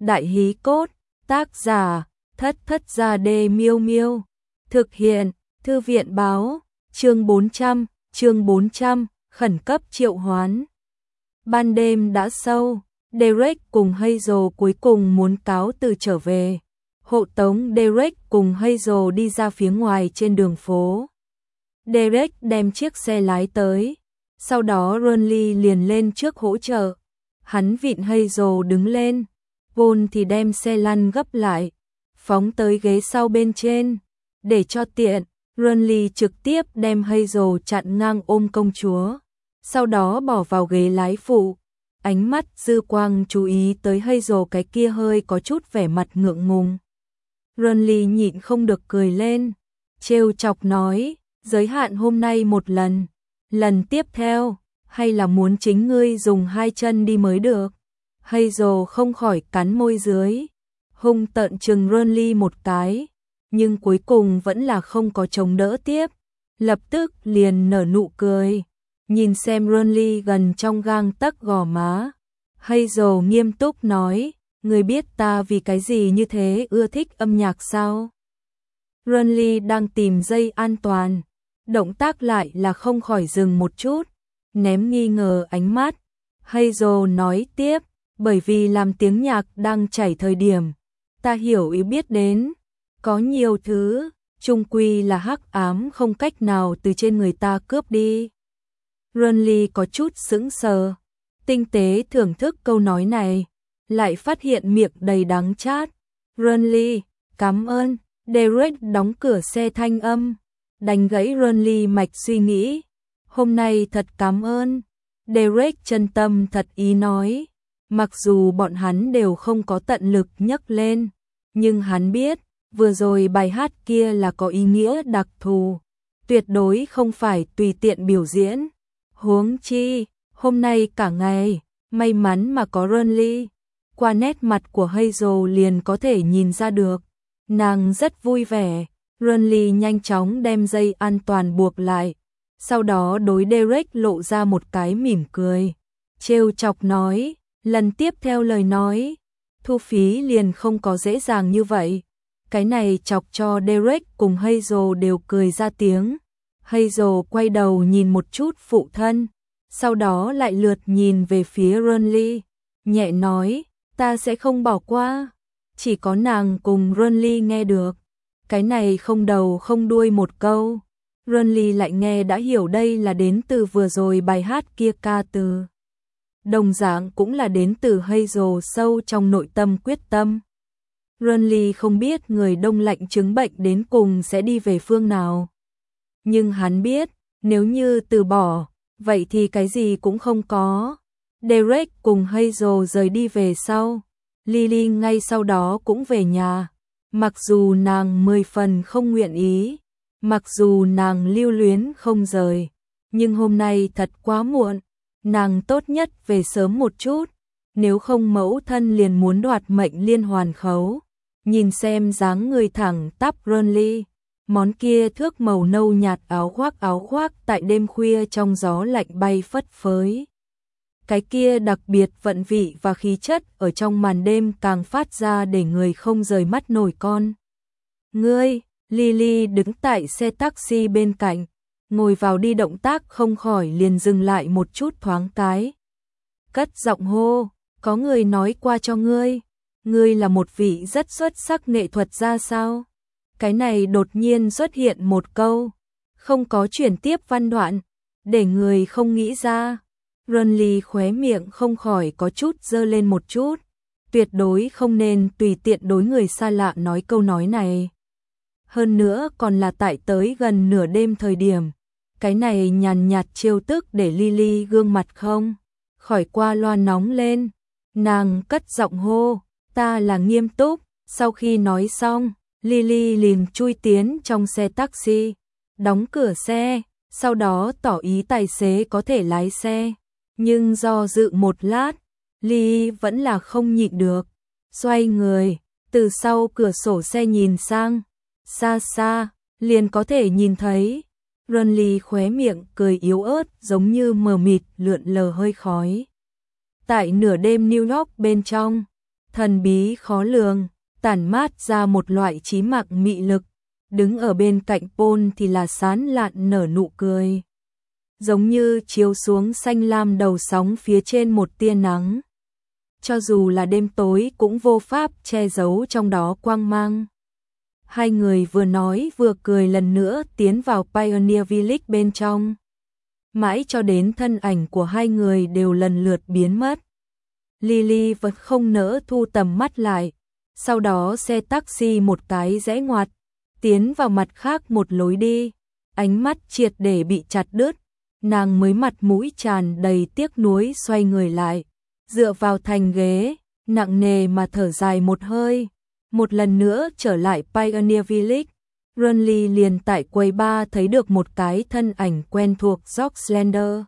Đại hí cốt, tác giả, Thất Thất Gia Đê Miêu Miêu. Thực hiện, Thư viện báo, chương 400, khẩn cấp triệu hoán. Ban đêm đã sâu, Derek cùng Hazel cuối cùng muốn cáo từ trở về. Hộ tống Derek cùng Hazel đi ra phía ngoài trên đường phố. Derek đem chiếc xe lái tới, sau đó Ronly liền lên trước hỗ trợ. Hắn vịn Hazel đứng lên, Paul thì đem xe lăn gấp lại, phóng tới ghế sau bên trên. Để cho tiện, Ronly trực tiếp đem Hazel chặn ngang ôm công chúa, sau đó bỏ vào ghế lái phụ. Ánh mắt dư quang chú ý tới Hazel cái kia hơi có chút vẻ mặt ngượng ngùng. Ronly nhịn không được cười lên, trêu chọc nói, giới hạn hôm nay một lần, lần tiếp theo, hay là muốn chính ngươi dùng hai chân đi mới được. Hazel không khỏi cắn môi dưới, hung tợn chừng Ronly một cái, nhưng cuối cùng vẫn là không có chống đỡ tiếp, lập tức liền nở nụ cười, nhìn xem Ronly gần trong gang tấc gò má. Hazel nghiêm túc nói, ngươi biết ta vì cái gì như thế ưa thích âm nhạc sao? Ronly đang tìm dây an toàn, động tác lại là không khỏi dừng một chút, ném nghi ngờ ánh mắt. Hazel nói tiếp, bởi vì làm tiếng nhạc đang chảy thời điểm, ta hiểu ý biết đến, có nhiều thứ, chung quy là hắc ám không cách nào từ trên người ta cướp đi. Ronly có chút sững sờ, tinh tế thưởng thức câu nói này, lại phát hiện miệng đầy đắng chát. Ronly, cảm ơn. Derek đóng cửa xe thanh âm, đánh gãy Ronly mạch suy nghĩ. Hôm nay thật cảm ơn. Derek chân tâm thật ý nói, mặc dù bọn hắn đều không có tận lực nhấc lên, nhưng hắn biết, vừa rồi bài hát kia là có ý nghĩa đặc thù, tuyệt đối không phải tùy tiện biểu diễn. Huống chi, hôm nay cả ngày, may mắn mà có Ronly, qua nét mặt của Hazel liền có thể nhìn ra được, nàng rất vui vẻ. Ronly nhanh chóng đem dây an toàn buộc lại, sau đó đối Derek lộ ra một cái mỉm cười, trêu chọc nói, lần tiếp theo lời nói, thu phí liền không có dễ dàng như vậy. Cái này chọc cho Derek cùng Hazel đều cười ra tiếng. Hazel quay đầu nhìn một chút phụ thân, sau đó lại lượt nhìn về phía Ronly, nhẹ nói, ta sẽ không bỏ qua. Chỉ có nàng cùng Ronly nghe được, cái này không đầu không đuôi một câu. Ronly lại nghe đã hiểu đây là đến từ vừa rồi bài hát kia ca từ. Đồng dạng cũng là đến từ Hazel sâu trong nội tâm quyết tâm. Ronly không biết người đông lạnh chứng bệnh đến cùng sẽ đi về phương nào. Nhưng hắn biết, nếu như từ bỏ, vậy thì cái gì cũng không có. Derek cùng Hazel rời đi về sau. Lily ngay sau đó cũng về nhà. Mặc dù nàng 10 phần không nguyện ý, mặc dù nàng lưu luyến không rời, nhưng hôm nay thật quá muộn, nàng tốt nhất về sớm một chút, nếu không mẫu thân liền muốn đoạt mệnh liên hoàn khấu. Nhìn xem dáng người thẳng tắp Ronly, món kia thước màu nâu nhạt áo khoác tại đêm khuya trong gió lạnh bay phất phới. Cái kia đặc biệt vận vị và khí chất ở trong màn đêm càng phát ra để người không rời mắt nổi con. Ngươi, Lily đứng tại xe taxi bên cạnh, ngồi vào đi động tác không khỏi liền dừng lại một chút thoáng cái. Cất giọng hô, có người nói qua cho ngươi, ngươi là một vị rất xuất sắc nghệ thuật gia sao? Cái này đột nhiên xuất hiện một câu, không có chuyển tiếp văn đoạn, để người không nghĩ ra. Ronly khóe miệng không khỏi có chút dơ lên một chút, tuyệt đối không nên tùy tiện đối người xa lạ nói câu nói này. Hơn nữa còn là tại tới gần nửa đêm thời điểm, cái này nhàn nhạt trêu tức để Lily gương mặt không khỏi qua loa nóng lên. Nàng cất giọng hô, ta là nghiêm túc. Sau khi nói xong, Lily liền chui tiến trong xe taxi, đóng cửa xe, sau đó tỏ ý tài xế có thể lái xe. Nhưng do dự một lát, Lily vẫn là không nhịn được, xoay người, từ sau cửa sổ xe nhìn sang, xa xa, liền có thể nhìn thấy. Ronly khóe miệng cười yếu ớt giống như mờ mịt lượn lờ hơi khói. Tại nửa đêm New York bên trong, thần bí khó lường, tản mát ra một loại trí mạng mị lực. Đứng ở bên cạnh Paul thì là sán lạn nở nụ cười, giống như chiếu xuống xanh lam đầu sóng phía trên một tia nắng. Cho dù là đêm tối cũng vô pháp che giấu trong đó quang mang. Hai người vừa nói vừa cười lần nữa tiến vào Pioneer Village bên trong. Mãi cho đến thân ảnh của hai người đều lần lượt biến mất. Lily vẫn không nỡ thu tầm mắt lại. Sau đó xe taxi một cái rẽ ngoặt, tiến vào mặt khác một lối đi. Ánh mắt triệt để bị chặt đứt. Nàng mới mặt mũi tràn đầy tiếc nuối xoay người lại, dựa vào thành ghế, nặng nề mà thở dài một hơi. Một lần nữa trở lại Pioneer Village, Ronly liền tại quầy bar thấy được một cái thân ảnh quen thuộc George Slender.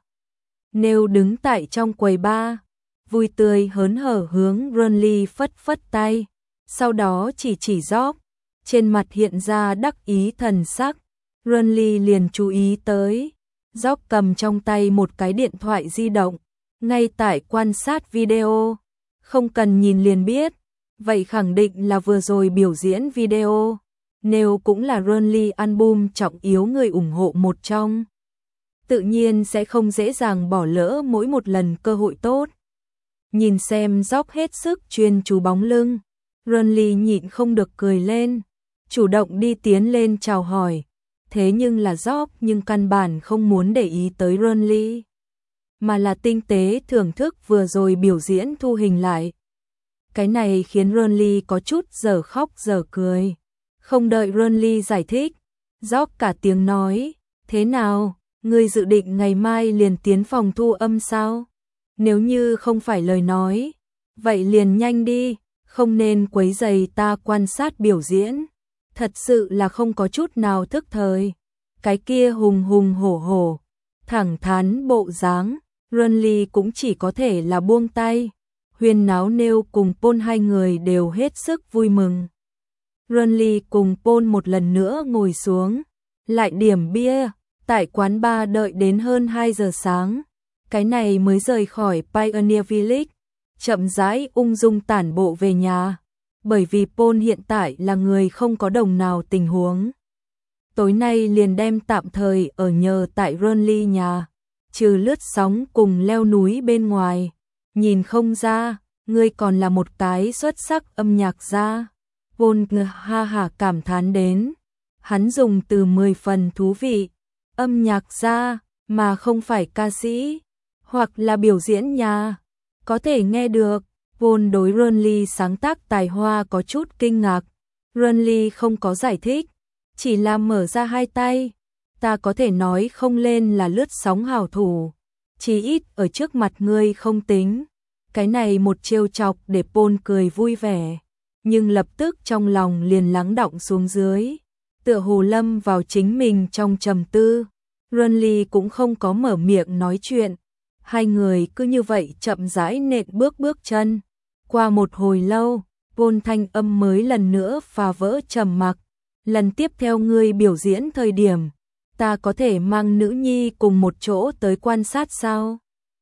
Nêu đứng tại trong quầy bar, vui tươi hớn hở hướng Ronly phất phất tay, sau đó chỉ George, trên mặt hiện ra đắc ý thần sắc. Ronly liền chú ý tới, George cầm trong tay một cái điện thoại di động, ngay tại quan sát video, không cần nhìn liền biết. Vậy khẳng định là vừa rồi biểu diễn video, nếu cũng là Ronly album trọng yếu người ủng hộ một trong. Tự nhiên sẽ không dễ dàng bỏ lỡ mỗi một lần cơ hội tốt. Nhìn xem George hết sức chuyên chú bóng lưng, Ronly nhịn không được cười lên, chủ động đi tiến lên chào hỏi. Thế nhưng là George nhưng căn bản không muốn để ý tới Ronly, mà là tinh tế thưởng thức vừa rồi biểu diễn thu hình lại. Cái này khiến Ronly có chút giờ khóc giờ cười. Không đợi Ronly giải thích, George cả tiếng nói, thế nào, ngươi dự định ngày mai liền tiến phòng thu âm sao? Nếu như không phải lời nói, vậy liền nhanh đi, không nên quấy rầy ta quan sát biểu diễn. Thật sự là không có chút nào thức thời. Cái kia hùng hùng hổ hổ, thẳng thắn bộ dáng, Ronly cũng chỉ có thể là buông tay. Huyên náo nêu cùng Paul hai người đều hết sức vui mừng. Ronly cùng Paul một lần nữa ngồi xuống, lại điểm bia, tại quán bar đợi đến hơn 2 giờ sáng. Cái này mới rời khỏi Pioneer Village, chậm rãi ung dung tản bộ về nhà. Bởi vì Paul hiện tại là người không có đồng nào tình huống. Tối nay liền đem tạm thời ở nhờ tại Ronly nhà, trừ lướt sóng cùng leo núi bên ngoài. Nhìn không ra, ngươi còn là một cái xuất sắc âm nhạc gia. Paul ha hả cảm thán đến. Hắn dùng từ 10 phần thú vị. Âm nhạc gia, mà không phải ca sĩ, hoặc là biểu diễn nhà. Có thể nghe được. Paul đối Ronly sáng tác tài hoa có chút kinh ngạc. Ronly không có giải thích, chỉ là mở ra hai tay. Ta có thể nói không lên là lướt sóng hảo thủ, chỉ ít ở trước mặt ngươi không tính. Cái này một trêu chọc để Paul cười vui vẻ, nhưng lập tức trong lòng liền lắng đọng xuống dưới, tựa hồ lâm vào chính mình trong trầm tư. Ronly cũng không có mở miệng nói chuyện, hai người cứ như vậy chậm rãi nện bước chân. Qua một hồi lâu, Paul thanh âm mới lần nữa phá vỡ trầm mặc. Lần tiếp theo ngươi biểu diễn thời điểm, ta có thể mang nữ nhi cùng một chỗ tới quan sát sao?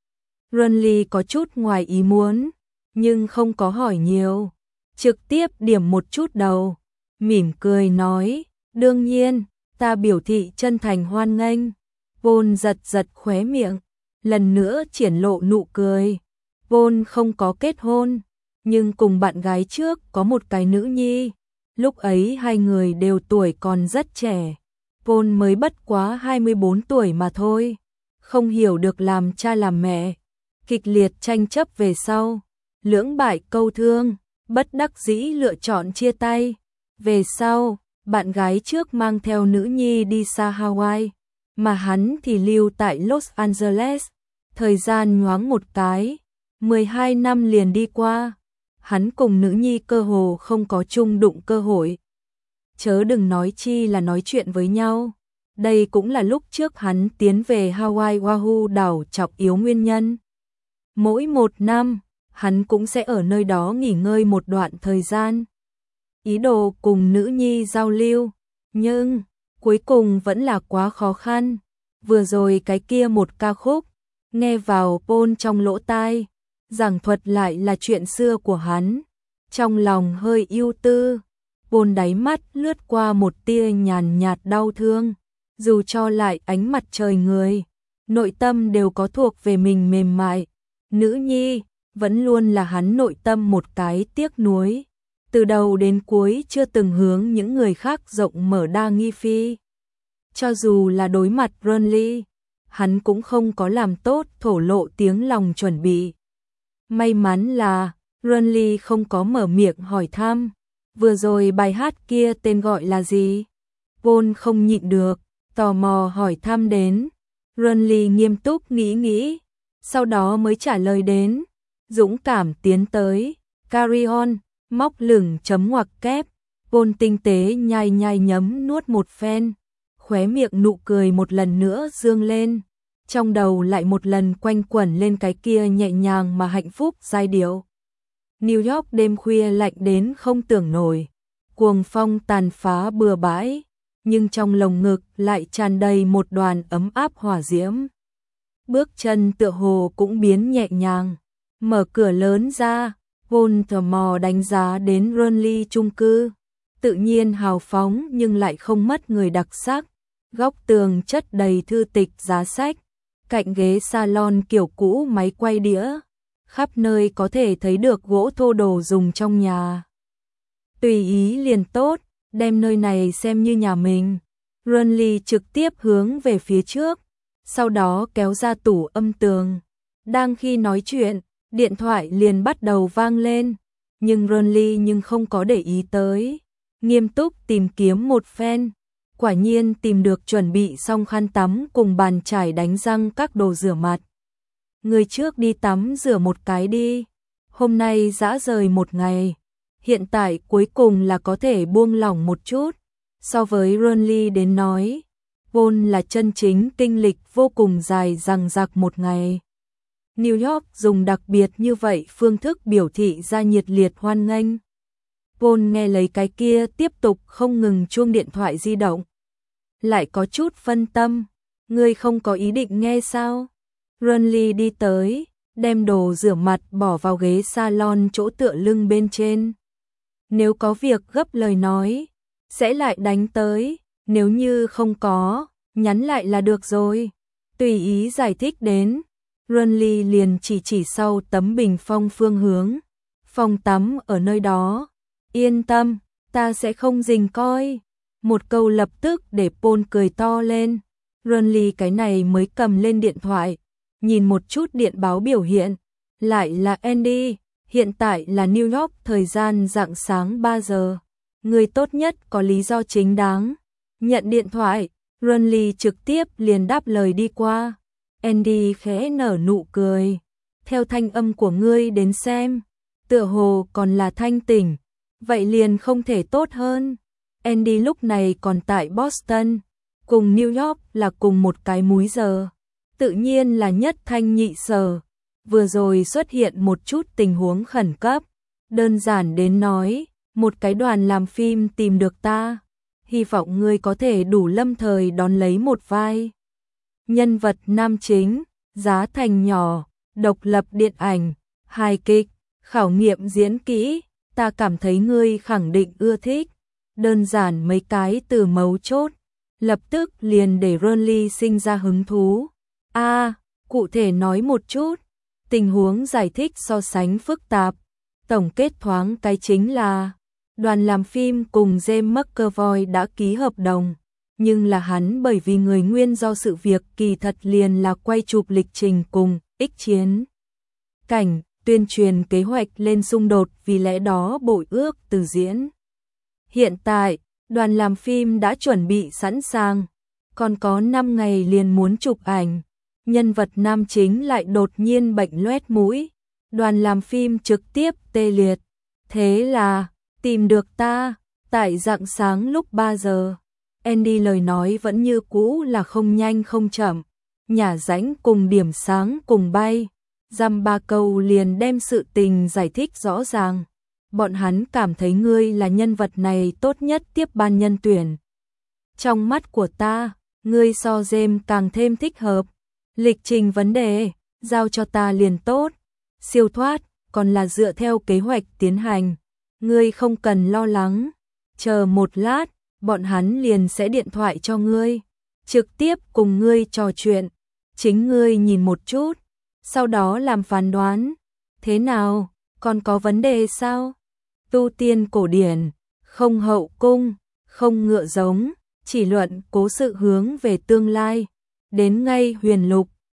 Ronly có chút ngoài ý muốn, nhưng không có hỏi nhiều, trực tiếp điểm một chút đầu, mỉm cười nói, đương nhiên, ta biểu thị chân thành hoan nghênh. Paul giật khóe miệng, lần nữa triển lộ nụ cười. Paul không có kết hôn, nhưng cùng bạn gái trước có một cái nữ nhi. Lúc ấy hai người đều tuổi còn rất trẻ. Paul mới bất quá 24 tuổi mà thôi. Không hiểu được làm cha làm mẹ. Kịch liệt tranh chấp về sau. Lưỡng bại câu thương, bất đắc dĩ lựa chọn chia tay. Về sau, bạn gái trước mang theo nữ nhi đi xa Hawaii, mà hắn thì lưu tại Los Angeles. Thời gian nhoáng một cái, 12 năm liền đi qua. Hắn cùng nữ nhi cơ hồ không có chung đụng cơ hội. Chớ đừng nói chi là nói chuyện với nhau. Đây cũng là lúc trước hắn tiến về Hawaii Oahu đảo trọng yếu nguyên nhân. Mỗi một năm, hắn cũng sẽ ở nơi đó nghỉ ngơi một đoạn thời gian. Ý đồ cùng nữ nhi giao lưu, nhưng cuối cùng vẫn là quá khó khăn. Vừa rồi cái kia một ca khúc, nghe vào Paul trong lỗ tai, giảng thuật lại là chuyện xưa của hắn. trong lòng hơi ưu tư, Paul đáy mắt lướt qua một tia nhàn nhạt đau thương, dù cho lại ánh mặt trời người, nội tâm đều có thuộc về mình mềm mại, nữ nhi, vẫn luôn là hắn nội tâm một cái tiếc nuối, từ đầu đến cuối chưa từng hướng những người khác rộng mở đa nghi phi. Cho dù là đối mặt Renly, hắn cũng không có làm tốt thổ lộ tiếng lòng chuẩn bị. May mắn là Renly không có mở miệng hỏi thăm, vừa rồi bài hát kia tên gọi là gì? Paul không nhịn được, tò mò hỏi thăm đến. Renly nghiêm túc nghĩ, sau đó mới trả lời đến, dũng cảm tiến tới, carry on, móc lửng chấm ngoặc kép. Paul tinh tế nhai nhấm nuốt một phen, khóe miệng nụ cười một lần nữa dương lên, trong đầu lại một lần quanh quẩn lên cái kia nhẹ nhàng mà hạnh phúc giai điệu. New York đêm khuya lạnh đến không tưởng nổi, cuồng phong tàn phá bừa bãi, nhưng trong lồng ngực lại tràn đầy một đoàn ấm áp hỏa diễm. Bước chân tựa hồ cũng biến nhẹ nhàng, mở cửa lớn ra, Paul tò mò đánh giá đến Renly chung cư, tự nhiên hào phóng nhưng lại không mất người đặc sắc, góc tường chất đầy thư tịch giá sách, cạnh ghế salon kiểu cũ máy quay đĩa, khắp nơi có thể thấy được gỗ thô đồ dùng trong nhà. Tùy ý liền tốt, đem nơi này xem như nhà mình. Renly trực tiếp hướng về phía trước, sau đó kéo ra tủ âm tường. Đang khi nói chuyện, điện thoại liền bắt đầu vang lên, nhưng Renly không có để ý tới, nghiêm túc tìm kiếm một phen. Quả nhiên tìm được chuẩn bị xong khăn tắm cùng bàn chải đánh răng các đồ rửa mặt. Người trước đi tắm rửa một cái đi, hôm nay dã rời một ngày, hiện tại cuối cùng là có thể buông lỏng một chút. So với Renly đến nói, Paul là chân chính kinh lịch vô cùng dài dằng dặc một ngày. New York dùng đặc biệt như vậy phương thức biểu thị ra nhiệt liệt hoan nghênh. Paul nghe lấy cái kia tiếp tục không ngừng chuông điện thoại di động, lại có chút phân tâm, ngươi không có ý định nghe sao? Renly đi tới, đem đồ rửa mặt bỏ vào ghế salon chỗ tựa lưng bên trên. Nếu có việc gấp lời nói, sẽ lại đánh tới, nếu như không có, nhắn lại là được rồi. Tùy ý giải thích đến, Renly liền chỉ sau tấm bình phong phương hướng, phòng tắm ở nơi đó, yên tâm, ta sẽ không rình coi. Một câu lập tức để Paul cười to lên. Renly cái này mới cầm lên điện thoại, nhìn một chút điện báo biểu hiện, lại là Andy, hiện tại là New York, thời gian rạng sáng 3 giờ. Người tốt nhất có lý do chính đáng. Nhận điện thoại, Renly trực tiếp liền đáp lời đi qua. Andy khẽ nở nụ cười. Theo thanh âm của ngươi đến xem, tựa hồ còn là thanh tỉnh, vậy liền không thể tốt hơn. Andy lúc này còn tại Boston, cùng New York là cùng một cái múi giờ, tự nhiên là nhất thanh nhị sở. Vừa rồi xuất hiện một chút tình huống khẩn cấp, đơn giản đến nói, một cái đoàn làm phim tìm được ta, hy vọng ngươi có thể đủ lâm thời đón lấy một vai nhân vật nam chính, giá thành nhỏ, độc lập điện ảnh, hài kịch, khảo nghiệm diễn kỹ, ta cảm thấy ngươi khẳng định ưa thích. Đơn giản mấy cái từ mấu chốt, lập tức liền để Renly sinh ra hứng thú. Cụ thể nói một chút, tình huống giải thích so sánh phức tạp, tổng kết thoáng cái chính là, đoàn làm phim cùng James McAvoy đã ký hợp đồng, nhưng là hắn bởi vì người nguyên do sự việc kỳ thật liền là quay chụp lịch trình cùng ích chiến cảnh, tuyên truyền kế hoạch lên xung đột, vì lẽ đó bội ước từ diễn. Hiện tại, đoàn làm phim đã chuẩn bị sẵn sàng, còn có 5 ngày liền muốn chụp ảnh. Nhân vật nam chính lại đột nhiên bệnh loét mũi, đoàn làm phim trực tiếp tê liệt. Thế là, tìm được ta, tại rạng sáng lúc 3 giờ. Andy lời nói vẫn như cũ là không nhanh không chậm, nhả rãnh cùng điểm sáng cùng bay. Dăm 3 câu liền đem sự tình giải thích rõ ràng. Bọn hắn cảm thấy ngươi là nhân vật này tốt nhất tiếp ban nhân tuyển. Trong mắt của ta, ngươi so James càng thêm thích hợp. Lịch trình vấn đề, giao cho ta liền tốt. Siêu thoát, còn là dựa theo kế hoạch tiến hành. Ngươi không cần lo lắng, chờ một lát, bọn hắn liền sẽ điện thoại cho ngươi, trực tiếp cùng ngươi trò chuyện, chính ngươi nhìn một chút, sau đó làm phán đoán. Thế nào, còn có vấn đề sao? Tu tiên cổ điển, không hậu cung, không ngựa giống, chỉ luận cố sự hướng về tương lai. Đến ngay huyền lục,